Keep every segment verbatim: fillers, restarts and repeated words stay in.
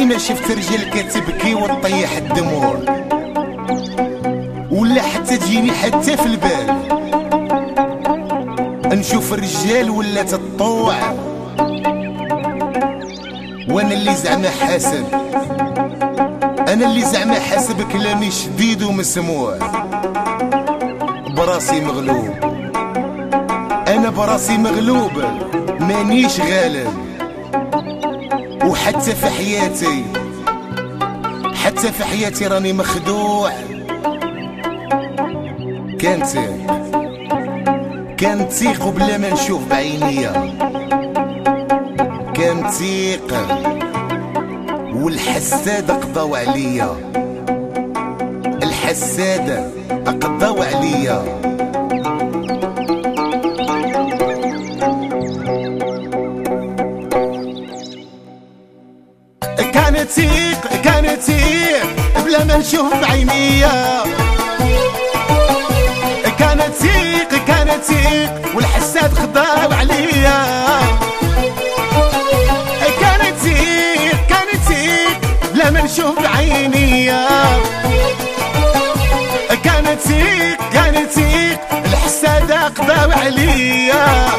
ما شفت رجال كتبكي وتطيح الدموع، ولا حتى تجيني حتى في البال نشوف الرجال ولا تطوع، وانا اللي زعما حاسب، انا اللي زعما حاسب كلامي شديد ومسموع، براسي مغلوب، انا براسي مغلوب مانيش غالب، وحتى في حياتي حتى في حياتي راني مخدوع. كنتيق كنتيق بلا ما نشوف بعينيا، كنتيق والحسادة قضاو عليا، الحسادة قضاو عليا. كنتيق كنتيق بلا ما نشوف بعينيا، كنتيق كنتيق والحساد خضاو عليا، كنتيق كنتيق بلا ما نشوف بعينيا، كنتيق كنتيق الحساد خضاو عليا.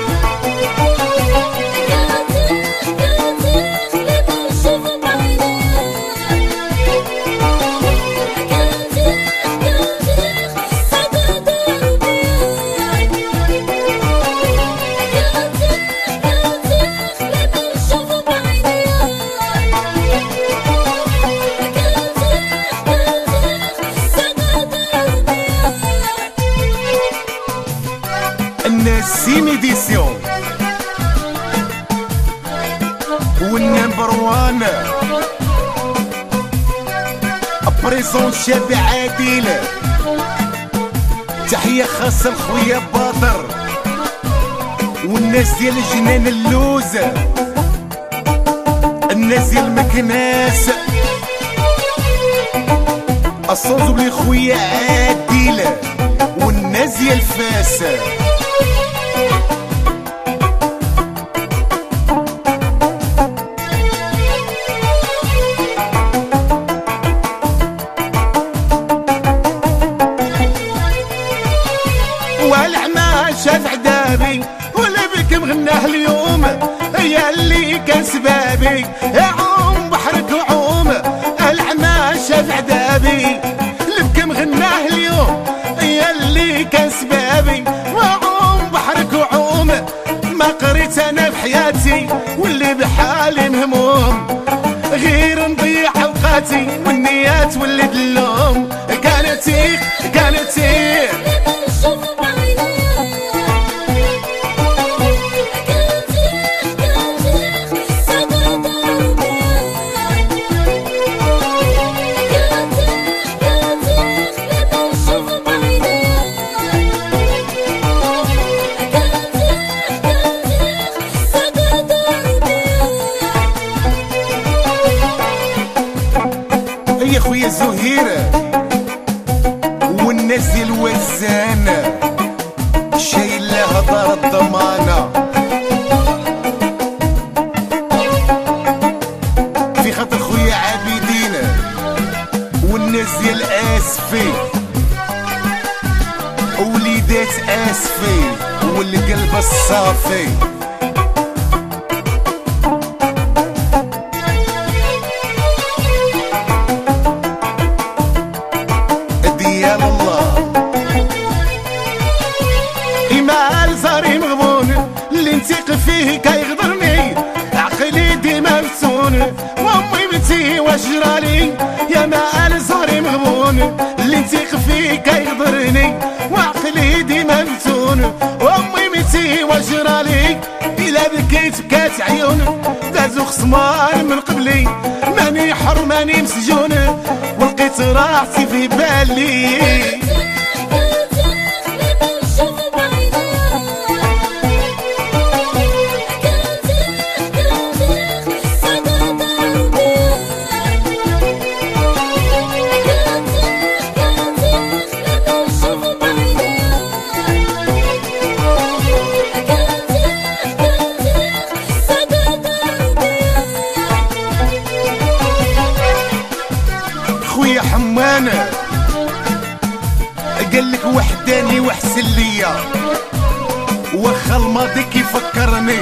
النسيم إديسيون والنمبر وان بريزون شاب عادل، تحية خاصة لخويا باطر والناس ديال جنان اللوز، الناس ديال مكناس، الصوت بلي خويا عادل والناس ديال فاس. والعمى شاف عذابي ولا بك مغناه اليوم، يا اللي كان سبابي يا عوم بحرك وعوم، العمى شاف عذابي لبك مغناه اليوم، يا اللي كان سبابي وعوم بحرك وعوم، ما قريت انا بحياتي واللي بحالي مهموم، غير نضيع اوقاتي والنيات ولد اللوم. كانتيق كانتيق يا خويا زهيرة والناس ديال الوزانة شايلها دار الضمانة، في خاطر خويا عابدين والناس ديال اسفي وليدات اسفي والقلب الصافي. ديال الله إيمال زاري مغبون اللي نثيق فيه كيغدرني، عقلي ديما مفتون وامي بنتي واش جرالي، يا مال زاري مغبون اللي نثيق فيه كيغدرني، وعقلي ديما مفتون وامي بنتي واش جرالي، إلا بكيت بكات عيون دازو خصمان من قبلي، ماني حر ماني مسجون ولقيت راحتي في بالي. قالك وحداني وحسن ليا واخا الماضي كيفكرني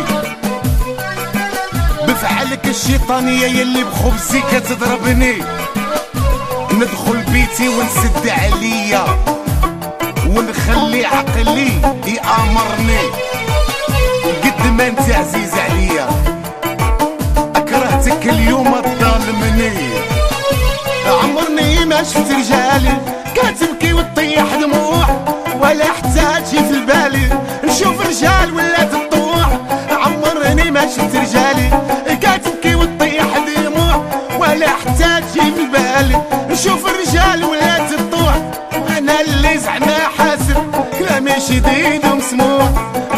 بفعلك الشيطانية يلي بخبزي كتضربني. ندخل بيتي ونسد عليا ونخلي عقلي يأمرني قد ما انت عزيز عليا. كرهتك اليوم تظلمني، عمرني ما شفت رجالي كتبكي وتطيح دموع ولا حتى تجي في بالي نشوف رجال ولا تطوع. عمرني ما شفت رجالي كتبكي وتطيح دموع ولا حتى تجي في بالي نشوف الرجال ولا تطوع. انا اللي زعما حاسب كلامي شديد ومسموع،